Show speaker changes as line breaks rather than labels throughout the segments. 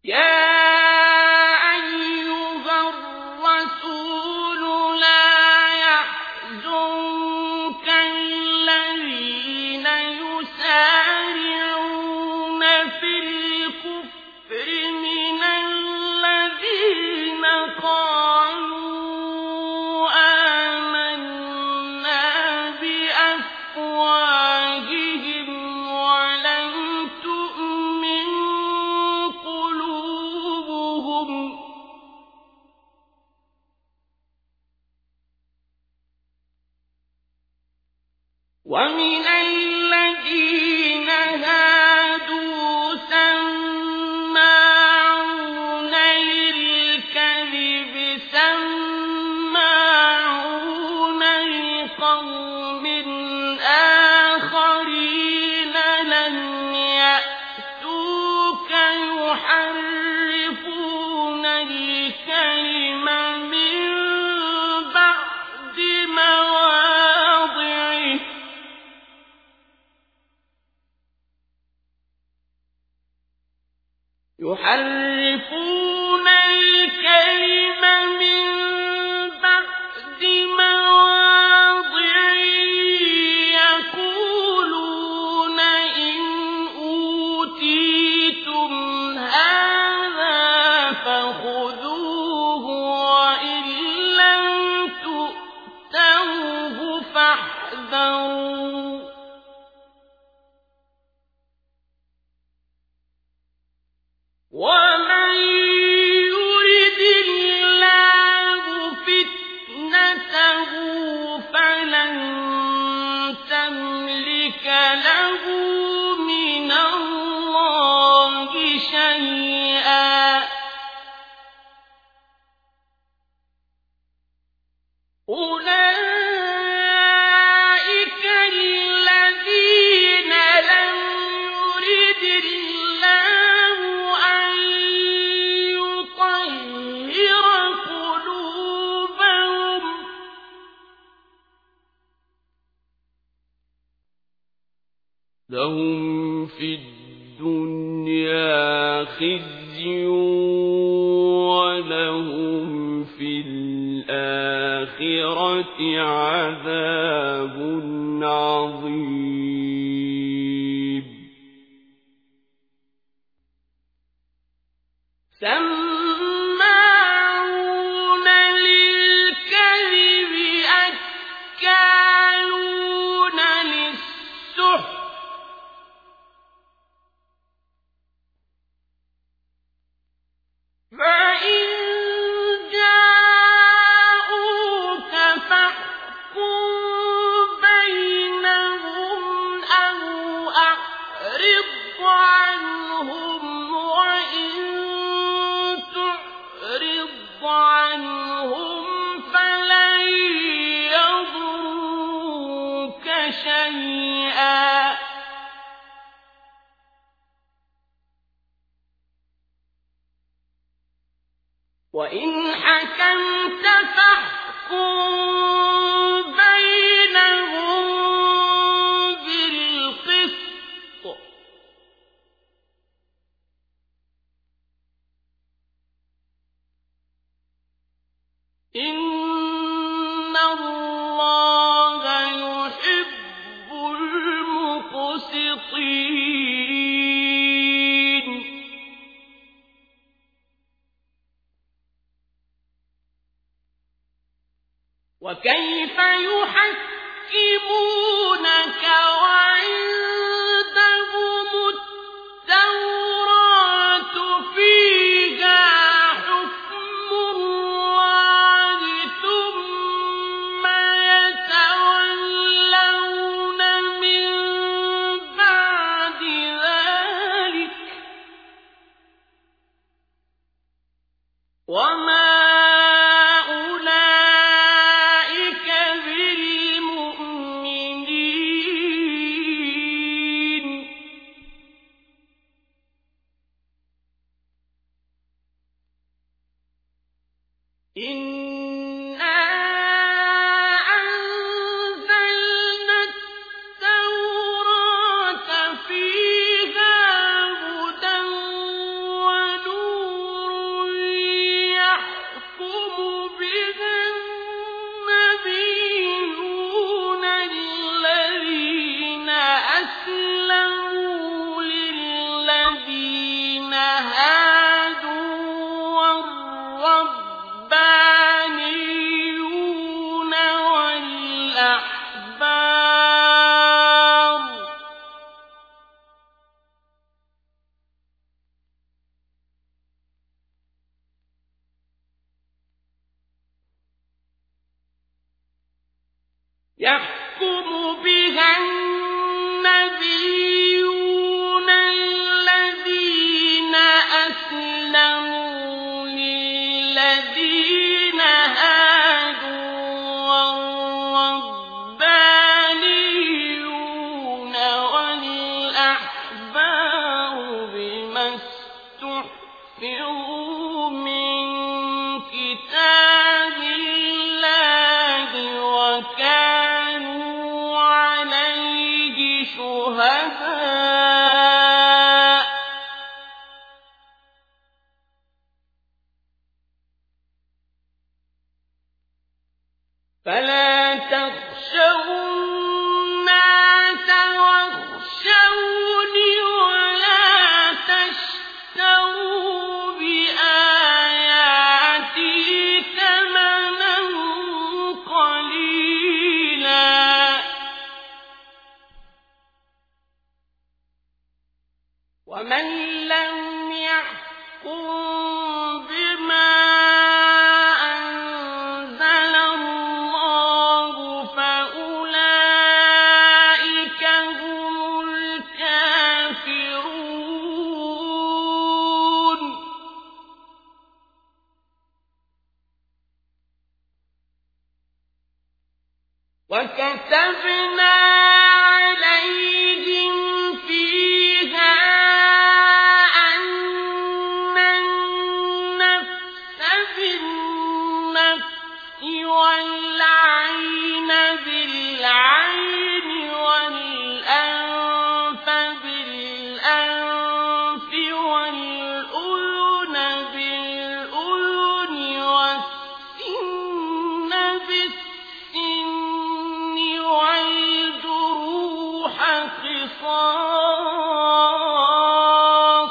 ومن الذين هادوا سماعون للكذب سماعون لقوم آخرين لم يأتوك يحرفون الكلم من بعد مواضعه يقولون إن أوتيتم هذا فخذوه وإن لم تؤتوه فاحذروا ومن يرد الله فتنته فلن تملك له من الله شيئا أولئك الذين لم يرد الله أن يطهر قلوبهم لهم في الدنيا خزي ولهم في الآخرة عذاب عظيم سماعون للكذب أكالون للسحت فإن جاءوك فاحكم بينهم أو أعرض عنهم وإن تعرض عنهم فلن يضروك شيئا وإن حكمت فاحكم بينهم بالقسط إن الله يحب المقسطين وكيف يحكمونك وعندهم التوراة فيها حكم الله ثم يتولون من بعد ذلك وما إنا أنزلنا التوراة فيها هدى ونور يحكم بها النبيون الذين أسلموا للذين هادوا والربانيون والأحبار بما استحفظوا من كتاب الله وكانوا عليه شهداء فلا تخشوا الناس واخشوني ولا تشتروا بآياتي ثمنا قليلا ومن لم يحكم بما أنزل الله فأولئك هم الكافرون وكتبنا عليهم فيها أن النفس بالنفس والعين بالعين والأنف بالأنف والأذن بالأذن والسن بالسن والجروح قصاص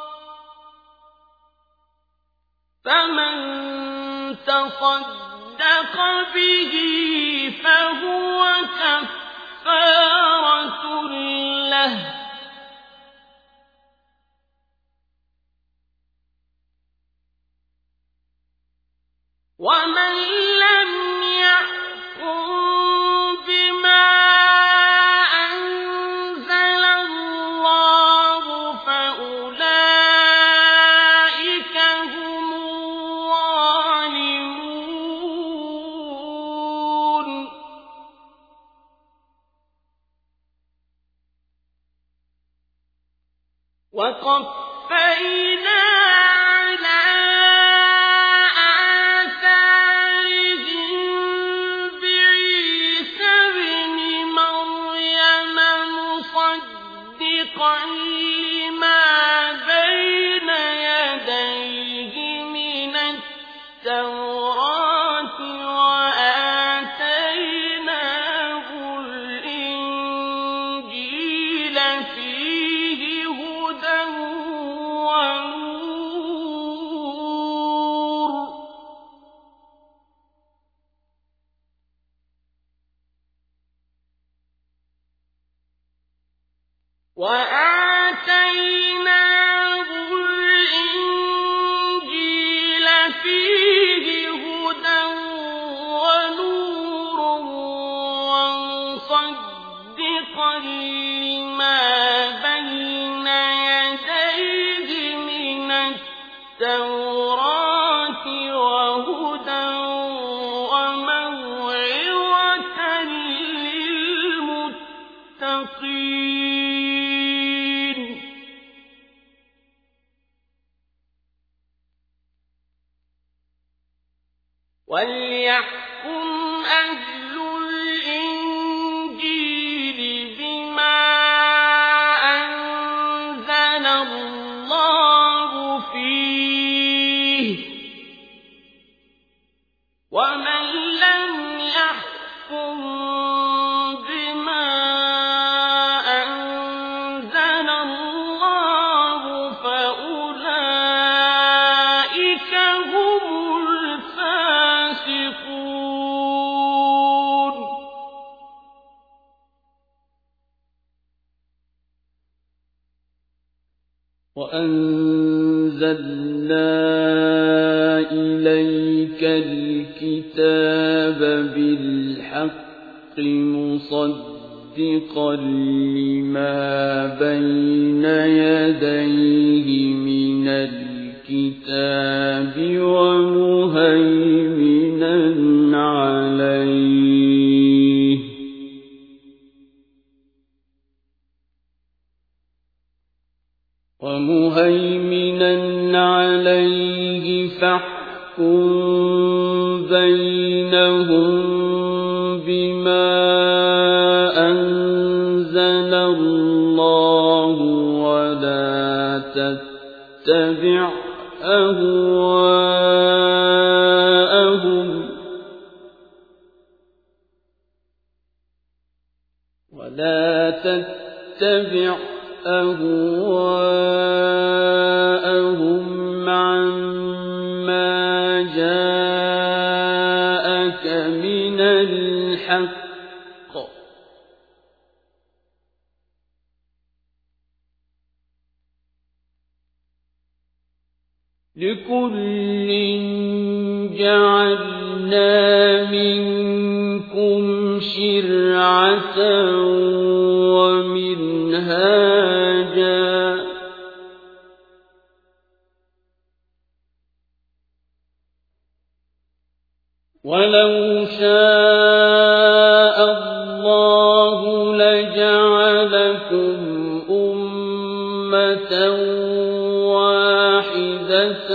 فمن تصدق به فهو كفارة له ومن لم يحكم بما أنزل الله فأولئك هم الظالمون وقفينا على آثارهم بعيسى ابن مريم مصدقا لما بين يديه من التوراة وآتيناه الإنجيل فيه هدى ونور وآتيناه الإنجيل فيه هدى ونور ومصدقا لما بين يديه من التوراة وهدى وموعظة للمتقين وليحكم أهل الإنجيل بما أنزل الله فيه ومن لم يحكم بما أنزل الله فأولئك هم الفاسقون وأنزلنا إليك الكتاب بالحق مصدقا لما بين يديه من الكتاب ومهيمنا عليه فاحكم بينهم بما أنزل الله ولا تتبع أهواءهم عما جاءك من الحق لكل جعلنا منكم شرعة ومنهاجا ولو شاء الله لجعلكم أمة واحدة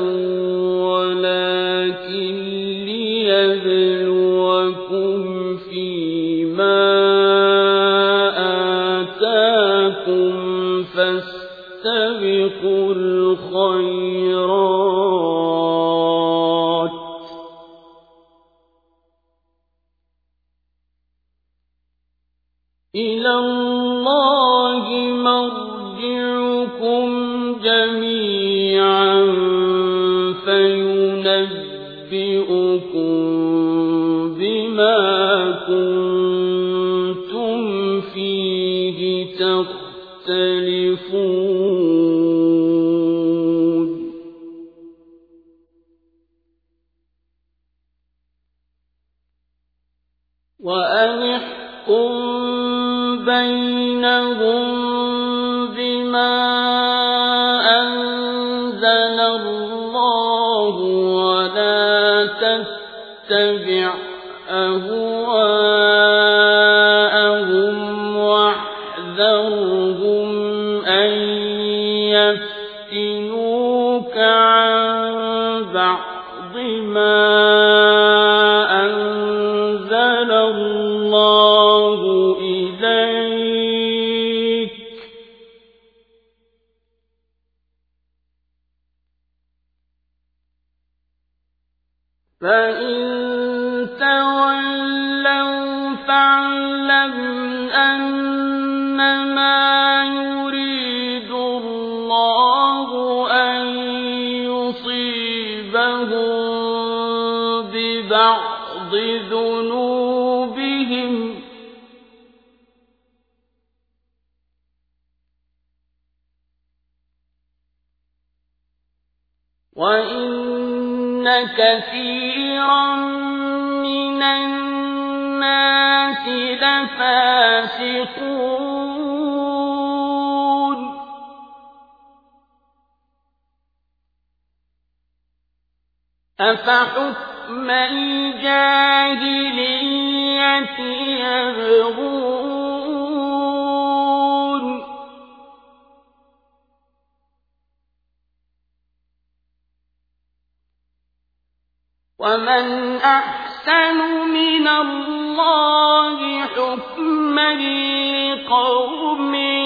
ولكن ليبلوكم فيما آتاكم فاستبقوا الخيرات إلى الله مرجعكم جميعا فينبئكم بما كنتم فيه تختلفون وأن احكم بينهم بما أنزل الله ولا تتبع أهواءهم واحذرهم أن يفتنوك عن بعض ما أنزل الله إليك فإن تولوا فاعلم أنما يريد الله أن يصيبهم ببعض ذنوبهم وإن كثيرا من الناس لفاسقون أفحكم الجاهلية يبغون ومن أحسن من الله حكما لقوم